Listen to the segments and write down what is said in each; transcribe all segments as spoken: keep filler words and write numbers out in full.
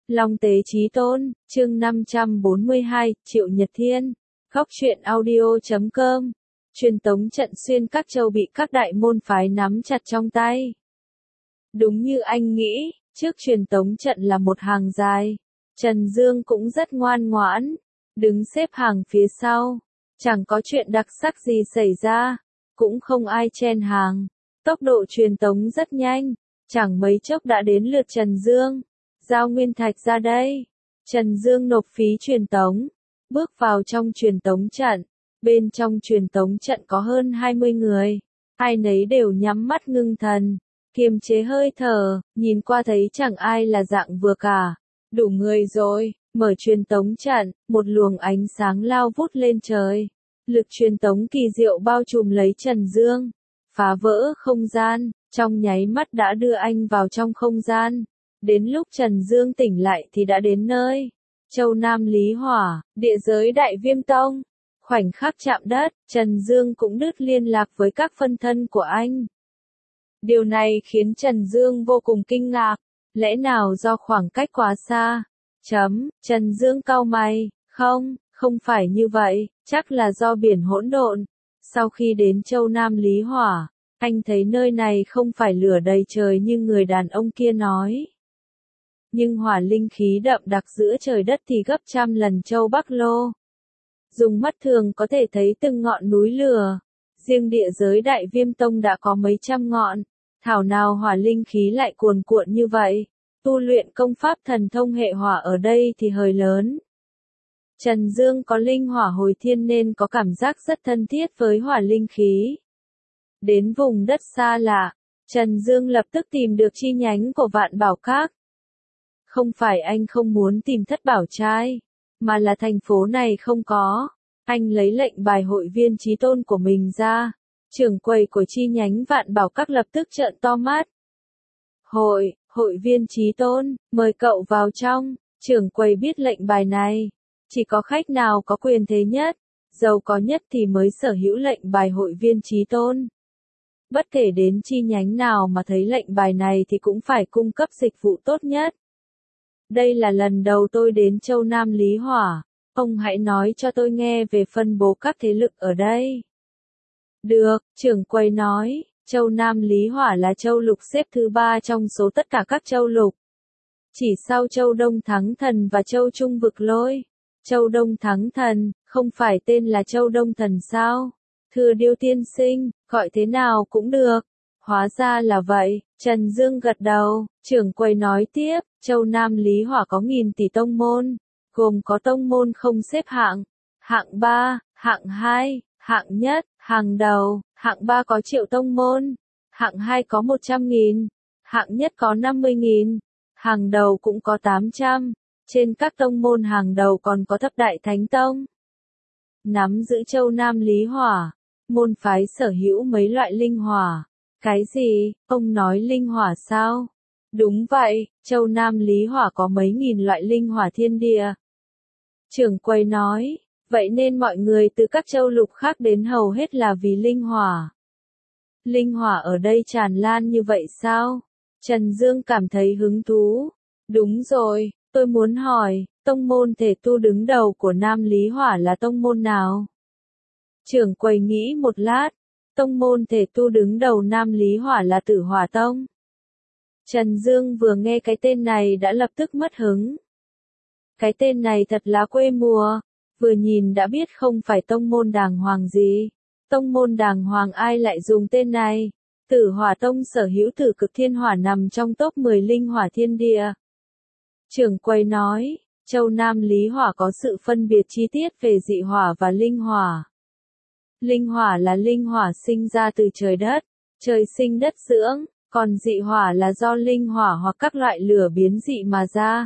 Long Tế Chí Tôn, chương năm trăm bốn mươi hai, Triệu Nhật Thiên. Góc truyện audio chấm com. Truyền tống trận xuyên các châu bị các đại môn phái nắm chặt trong tay. Đúng như anh nghĩ, trước truyền tống trận là một hàng dài. Trần Dương cũng rất ngoan ngoãn, đứng xếp hàng phía sau. Chẳng có chuyện đặc sắc gì xảy ra, cũng không ai chen hàng. Tốc độ truyền tống rất nhanh, chẳng mấy chốc đã đến lượt Trần Dương. Giao nguyên thạch ra đây. Trần Dương nộp phí truyền tống, bước vào trong truyền tống trận. Bên trong truyền tống trận có hơn hai mươi người, ai nấy đều nhắm mắt ngưng thần, kiềm chế hơi thở, nhìn qua thấy chẳng ai là dạng vừa cả. Đủ người rồi, mở truyền tống trận, một luồng ánh sáng lao vút lên trời. Lực truyền tống kỳ diệu bao trùm lấy Trần Dương, phá vỡ không gian, trong nháy mắt đã đưa anh vào trong không gian. Đến lúc Trần Dương tỉnh lại thì đã đến nơi. Châu Nam Lý Hỏa, địa giới Đại Viêm Tông. Khoảnh khắc chạm đất, Trần Dương cũng đứt liên lạc với các phân thân của anh. Điều này khiến Trần Dương vô cùng kinh ngạc. Lẽ nào do khoảng cách quá xa? Chấm, Trần Dương cau mày, không, không phải như vậy, chắc là do biển hỗn độn. Sau khi đến Châu Nam Lý Hỏa, anh thấy nơi này không phải lửa đầy trời như người đàn ông kia nói. Nhưng hỏa linh khí đậm đặc giữa trời đất thì gấp trăm lần Châu Bắc Lô. Dùng mắt thường có thể thấy từng ngọn núi lửa. Riêng địa giới Đại Viêm Tông đã có mấy trăm ngọn. Thảo nào hỏa linh khí lại cuồn cuộn như vậy. Tu luyện công pháp thần thông hệ hỏa ở đây thì hơi lớn. Trần Dương có linh hỏa hồi thiên nên có cảm giác rất thân thiết với hỏa linh khí. Đến vùng đất xa lạ, Trần Dương lập tức tìm được chi nhánh của Vạn Bảo Các. Không phải anh không muốn tìm Thất Bảo Trai, mà là thành phố này không có. Anh lấy lệnh bài hội viên Chí Tôn của mình ra. Trưởng quầy của chi nhánh Vạn Bảo Các lập tức trợn to mắt. Hội, hội viên Chí Tôn, mời cậu vào trong. Trưởng quầy biết lệnh bài này. Chỉ có khách nào có quyền thế nhất, giàu có nhất thì mới sở hữu lệnh bài hội viên Chí Tôn. Bất kể đến chi nhánh nào mà thấy lệnh bài này thì cũng phải cung cấp dịch vụ tốt nhất. Đây là lần đầu tôi đến Châu Nam Lý Hỏa, ông hãy nói cho tôi nghe về phân bố các thế lực ở đây. Được, trưởng quầy nói, Châu Nam Lý Hỏa là châu lục xếp thứ ba trong số tất cả các châu lục. Chỉ sau Châu Đông Thắng Thần và Châu Trung Vực Lôi. Châu Đông Thắng Thần, không phải tên là Châu Đông Thần sao? Thưa Điêu tiên sinh, gọi thế nào cũng được. Hóa ra là vậy, Trần Dương gật đầu, trưởng quầy nói tiếp, Châu Nam Lý Hỏa có nghìn tỷ tông môn, gồm có tông môn không xếp hạng, hạng ba, hạng hai, hạng nhất, hàng đầu, hạng ba có triệu tông môn, hạng hai có một trăm nghìn, hạng nhất có năm mươi nghìn, hàng đầu cũng có tám trăm, trên các tông môn hàng đầu còn có Thập Đại Thánh Tông. Nắm giữ Châu Nam Lý Hỏa, môn phái sở hữu mấy loại linh hỏa. Cái gì, ông nói linh hỏa sao? Đúng vậy, Châu Nam Lý Hỏa có mấy nghìn loại linh hỏa thiên địa. Trưởng quầy nói, vậy nên mọi người từ các châu lục khác đến hầu hết là vì linh hỏa. Linh hỏa ở đây tràn lan như vậy sao? Trần Dương cảm thấy hứng thú. Đúng rồi, tôi muốn hỏi, tông môn thể tu đứng đầu của Nam Lý Hỏa là tông môn nào? Trưởng quầy nghĩ một lát. Tông môn thể tu đứng đầu Nam Lý Hỏa là Tử Hỏa Tông. Trần Dương vừa nghe cái tên này đã lập tức mất hứng. Cái tên này thật là quê mùa, vừa nhìn đã biết không phải tông môn đàng hoàng gì. Tông môn đàng hoàng ai lại dùng tên này? Tử Hỏa Tông sở hữu Tử Cực Thiên Hỏa nằm trong top mười linh hỏa thiên địa. Trưởng quầy nói, Châu Nam Lý Hỏa có sự phân biệt chi tiết về dị hỏa và linh hỏa. Linh hỏa là linh hỏa sinh ra từ trời đất, trời sinh đất dưỡng, còn dị hỏa là do linh hỏa hoặc các loại lửa biến dị mà ra.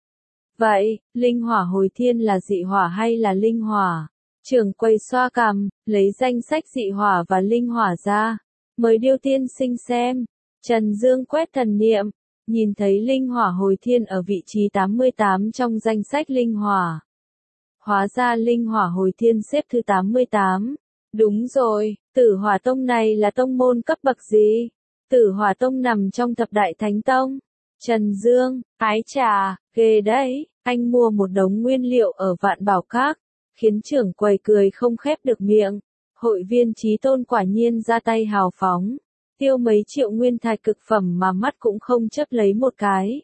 Vậy, linh hỏa hồi thiên là dị hỏa hay là linh hỏa? Trưởng quầy xoa cằm, lấy danh sách dị hỏa và linh hỏa ra, mời Điêu tiên sinh xem. Trần Dương quét thần niệm, nhìn thấy linh hỏa hồi thiên ở vị trí tám mươi tám trong danh sách linh hỏa. Hóa ra linh hỏa hồi thiên xếp thứ tám mươi tám. Đúng rồi, Tử Hỏa Tông này là tông môn cấp bậc gì? Tử Hỏa Tông nằm trong Thập Đại Thánh Tông. Trần Dương, ái chà, ghê đấy, anh mua một đống nguyên liệu ở Vạn Bảo Các, khiến trưởng quầy cười không khép được miệng. Hội viên Chí Tôn quả nhiên ra tay hào phóng, tiêu mấy triệu nguyên thạch cực phẩm mà mắt cũng không chớp lấy một cái.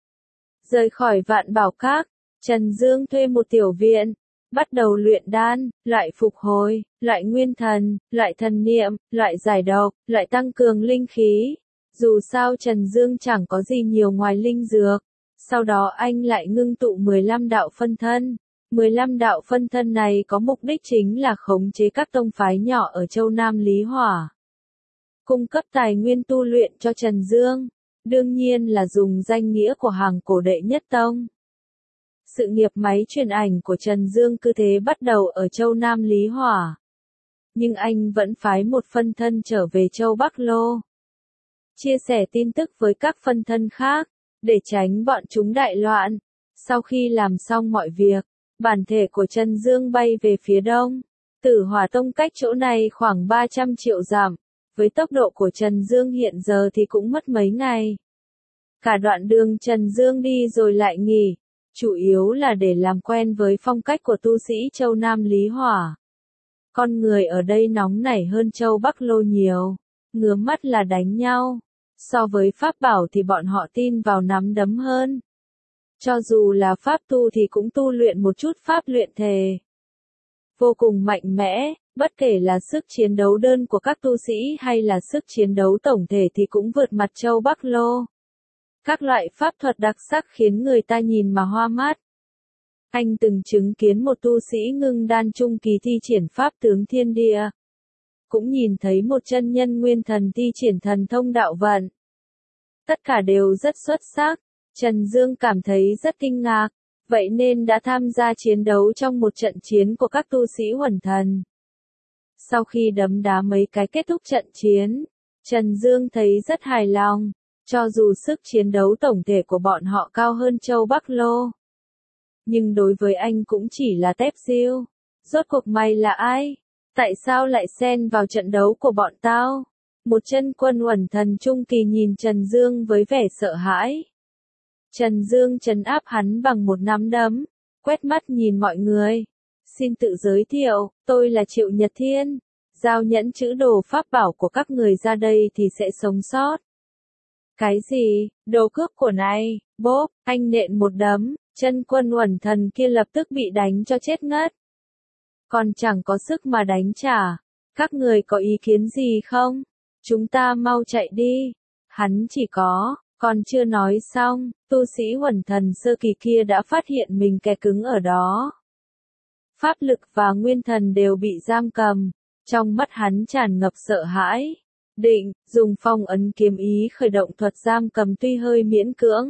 Rời khỏi Vạn Bảo Các, Trần Dương thuê một tiểu viện, bắt đầu luyện đan, lại phục hồi, lại nguyên thần, lại thần niệm, lại giải độc, lại tăng cường linh khí. Dù sao Trần Dương chẳng có gì nhiều ngoài linh dược. Sau đó anh lại ngưng tụ mười lăm đạo phân thân. mười lăm đạo phân thân này có mục đích chính là khống chế các tông phái nhỏ ở châu Nam Lý Hỏa. Cung cấp tài nguyên tu luyện cho Trần Dương. Đương nhiên là dùng danh nghĩa của hàng cổ đệ nhất tông. Sự nghiệp máy truyền ảnh của Trần Dương cứ thế bắt đầu ở châu Nam Lý Hỏa. Nhưng anh vẫn phái một phân thân trở về châu Bắc Lô. Chia sẻ tin tức với các phân thân khác, để tránh bọn chúng đại loạn. Sau khi làm xong mọi việc, bản thể của Trần Dương bay về phía đông. Tử Hỏa Tông cách chỗ này khoảng ba trăm triệu dặm. Với tốc độ của Trần Dương hiện giờ thì cũng mất mấy ngày. Cả đoạn đường Trần Dương đi rồi lại nghỉ, chủ yếu là để làm quen với phong cách của tu sĩ châu Nam Lý Hỏa. Con người ở đây nóng nảy hơn châu Bắc Lô nhiều, ngứa mắt là đánh nhau. So với pháp bảo thì bọn họ tin vào nắm đấm hơn. Cho dù là pháp tu thì cũng tu luyện một chút pháp luyện thể. Vô cùng mạnh mẽ, bất kể là sức chiến đấu đơn của các tu sĩ hay là sức chiến đấu tổng thể thì cũng vượt mặt châu Bắc Lô. Các loại pháp thuật đặc sắc khiến người ta nhìn mà hoa mắt. Anh từng chứng kiến một tu sĩ ngưng đan trung kỳ thi triển pháp tướng thiên địa. Cũng nhìn thấy một chân nhân nguyên thần thi triển thần thông đạo vận. Tất cả đều rất xuất sắc. Trần Dương cảm thấy rất kinh ngạc, vậy nên đã tham gia chiến đấu trong một trận chiến của các tu sĩ Huẩn Thần. Sau khi đấm đá mấy cái kết thúc trận chiến, Trần Dương thấy rất hài lòng, cho dù sức chiến đấu tổng thể của bọn họ cao hơn châu Bắc Lô. Nhưng đối với anh cũng chỉ là tép diêu. Rốt cuộc mày là ai? Tại sao lại xen vào trận đấu của bọn tao? Một chân quân Huẩn Thần trung kỳ nhìn Trần Dương với vẻ sợ hãi. Trần Dương trấn áp hắn bằng một nắm đấm, quét mắt nhìn mọi người. Xin tự giới thiệu, tôi là Triệu Nhật Thiên. Giao nhẫn chữ đồ pháp bảo của các người ra đây thì sẽ sống sót. Cái gì? Đồ cướp của này? Bốp, anh nện một đấm, chân quân Huẩn Thần kia lập tức bị đánh cho chết ngất. Còn chẳng có sức mà đánh trả. Các người có ý kiến gì không? Chúng ta mau chạy đi. Hắn chỉ có, còn chưa nói xong, tu sĩ Huẩn Thần sơ kỳ kia đã phát hiện mình kẻ cứng ở đó. Pháp lực và nguyên thần đều bị giam cầm, trong mắt hắn tràn ngập sợ hãi. Định, dùng phong ấn kiếm ý khởi động thuật giam cầm tuy hơi miễn cưỡng,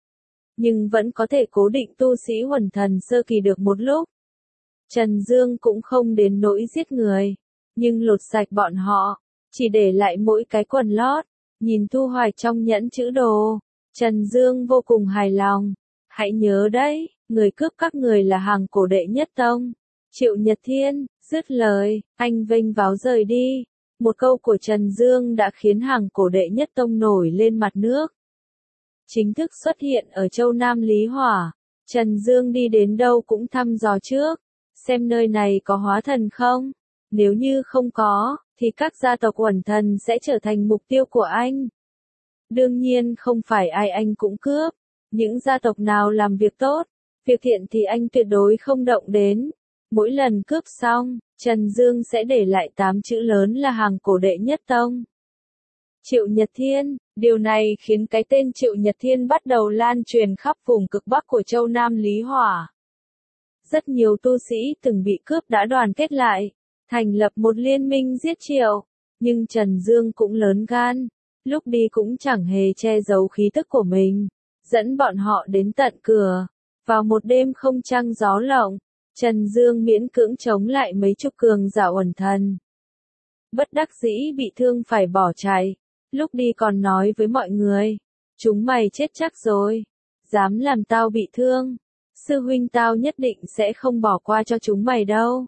nhưng vẫn có thể cố định tu sĩ Huẩn Thần sơ kỳ được một lúc. Trần Dương cũng không đến nỗi giết người, nhưng lột sạch bọn họ, chỉ để lại mỗi cái quần lót, nhìn thu hoạch trong nhẫn chữ đồ. Trần Dương vô cùng hài lòng. Hãy nhớ đấy, người cướp các người là hàng cổ đệ nhất tông. Triệu Nhật Thiên, dứt lời, anh vênh váo rời đi. Một câu của Trần Dương đã khiến hàng cổ đệ nhất tông nổi lên mặt nước. Chính thức xuất hiện ở châu Nam Lý Hỏa. Trần Dương đi đến đâu cũng thăm dò trước, xem nơi này có hóa thần không. Nếu như không có, thì các gia tộc Huẩn Thần sẽ trở thành mục tiêu của anh. Đương nhiên không phải ai anh cũng cướp. Những gia tộc nào làm việc tốt, việc thiện thì anh tuyệt đối không động đến. Mỗi lần cướp xong, Trần Dương sẽ để lại tám chữ lớn là hàng cổ đệ nhất tông. Triệu Nhật Thiên, điều này khiến cái tên Triệu Nhật Thiên bắt đầu lan truyền khắp vùng cực Bắc của châu Nam Lý Hỏa. Rất nhiều tu sĩ từng bị cướp đã đoàn kết lại, thành lập một liên minh giết Triệu. Nhưng Trần Dương cũng lớn gan, lúc đi cũng chẳng hề che giấu khí tức của mình, dẫn bọn họ đến tận cửa. Vào một đêm không trăng gió lộng, Trần Dương miễn cưỡng chống lại mấy chục cường giả Huẩn Thần. Bất đắc dĩ bị thương phải bỏ chạy, lúc đi còn nói với mọi người, chúng mày chết chắc rồi, dám làm tao bị thương, sư huynh tao nhất định sẽ không bỏ qua cho chúng mày đâu.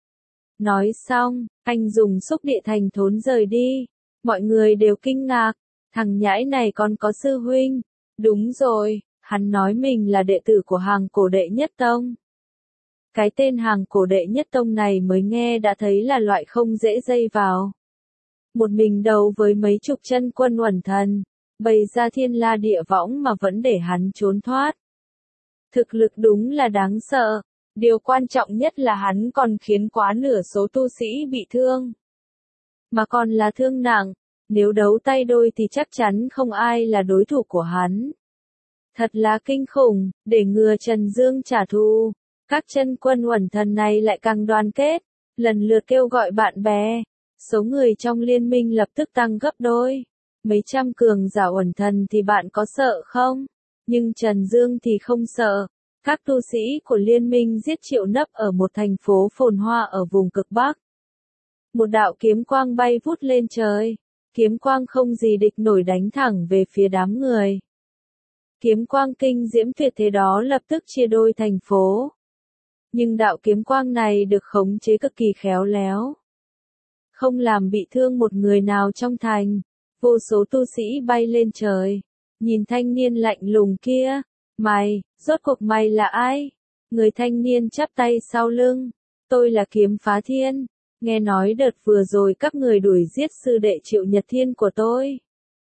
Nói xong, anh dùng xúc địa thành thốn rời đi, mọi người đều kinh ngạc, thằng nhãi này còn có sư huynh, Đúng rồi, hắn nói mình là đệ tử của hàng cổ đệ nhất tông. Cái tên hàng cổ đệ nhất tông này mới nghe đã thấy là loại không dễ dây vào. Một mình đấu với mấy chục chân quân uẩn thần, bày ra thiên la địa võng mà vẫn để hắn trốn thoát. Thực lực đúng là đáng sợ, điều quan trọng nhất là hắn còn khiến quá nửa số tu sĩ bị thương. Mà còn là thương nặng, nếu đấu tay đôi thì chắc chắn không ai là đối thủ của hắn. Thật là kinh khủng, để ngừa Trần Dương trả thù, các chân quân uẩn thần này lại càng đoàn kết, lần lượt kêu gọi bạn bè. Số người trong liên minh lập tức tăng gấp đôi. Mấy trăm cường giả uẩn thần thì bạn có sợ không? Nhưng Trần Dương thì không sợ. Các tu sĩ của liên minh giết Triệu Nấp ở một thành phố phồn hoa ở vùng cực Bắc. Một đạo kiếm quang bay vút lên trời. Kiếm quang không gì địch nổi đánh thẳng về phía đám người. Kiếm quang kinh diễm tuyệt thế đó lập tức chia đôi thành phố. Nhưng đạo kiếm quang này được khống chế cực kỳ khéo léo. Không làm bị thương một người nào trong thành. Vô số tu sĩ bay lên trời. Nhìn thanh niên lạnh lùng kia. Mày, rốt cuộc mày là ai? Người thanh niên chắp tay sau lưng. Tôi là Kiếm Phá Thiên. Nghe nói đợt vừa rồi các người đuổi giết sư đệ Triệu Nhật Thiên của tôi.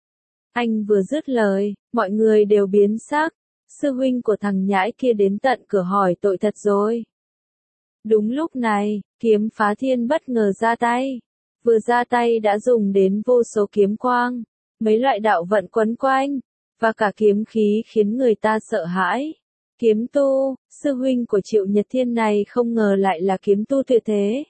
Anh vừa dứt lời, mọi người đều biến sắc. Sư huynh của thằng nhãi kia đến tận cửa hỏi tội thật rồi. Đúng lúc này, Kiếm Phá Thiên bất ngờ ra tay. Vừa ra tay đã dùng đến vô số kiếm quang, mấy loại đạo vận quấn quanh, và cả kiếm khí khiến người ta sợ hãi. Kiếm tu, sư huynh của Triệu Nhật Thiên này không ngờ lại là kiếm tu tuyệt thế.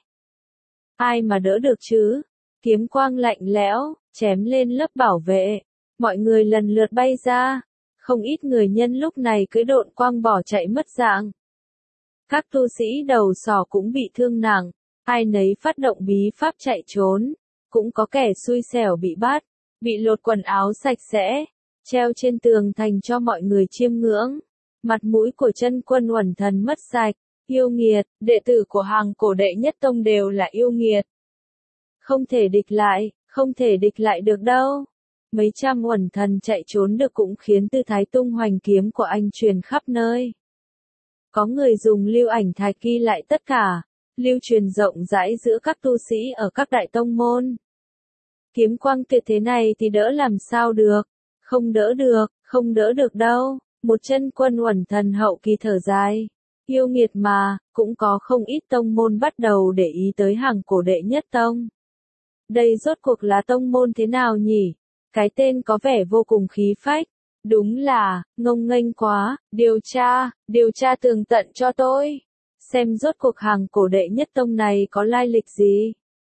Ai mà đỡ được chứ? Kiếm quang lạnh lẽo, chém lên lớp bảo vệ. Mọi người lần lượt bay ra. Không ít người nhân lúc này cưỡi độn quang bỏ chạy mất dạng. Các tu sĩ đầu sỏ cũng bị thương nặng. Ai nấy phát động bí pháp chạy trốn. Cũng có kẻ xui xẻo bị bắt. Bị lột quần áo sạch sẽ. Treo trên tường thành cho mọi người chiêm ngưỡng. Mặt mũi của chân quân uẩn thần mất sạch. Yêu nghiệt, đệ tử của hàng cổ đệ nhất tông đều là yêu nghiệt. Không thể địch lại, không thể địch lại được đâu. Mấy trăm uẩn thần chạy trốn được cũng khiến tư thái tung hoành kiếm của anh truyền khắp nơi. Có người dùng lưu ảnh thạch ghi lại tất cả, lưu truyền rộng rãi giữa các tu sĩ ở các đại tông môn. Kiếm quang tuyệt thế này thì đỡ làm sao được, không đỡ được, không đỡ được đâu. Một chân quân uẩn thần hậu kỳ thở dài. Yêu nghiệt mà, cũng có không ít tông môn bắt đầu để ý tới hàng cổ đệ nhất tông. Đây rốt cuộc là tông môn thế nào nhỉ? Cái tên có vẻ vô cùng khí phách. Đúng là, ngông nghênh quá, điều tra, điều tra tường tận cho tôi. Xem rốt cuộc hàng cổ đệ nhất tông này có lai lịch gì.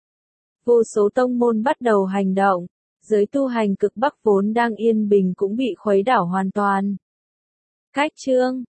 Vô số tông môn bắt đầu hành động. Giới tu hành cực Bắc vốn đang yên bình cũng bị khuấy đảo hoàn toàn. Cách chương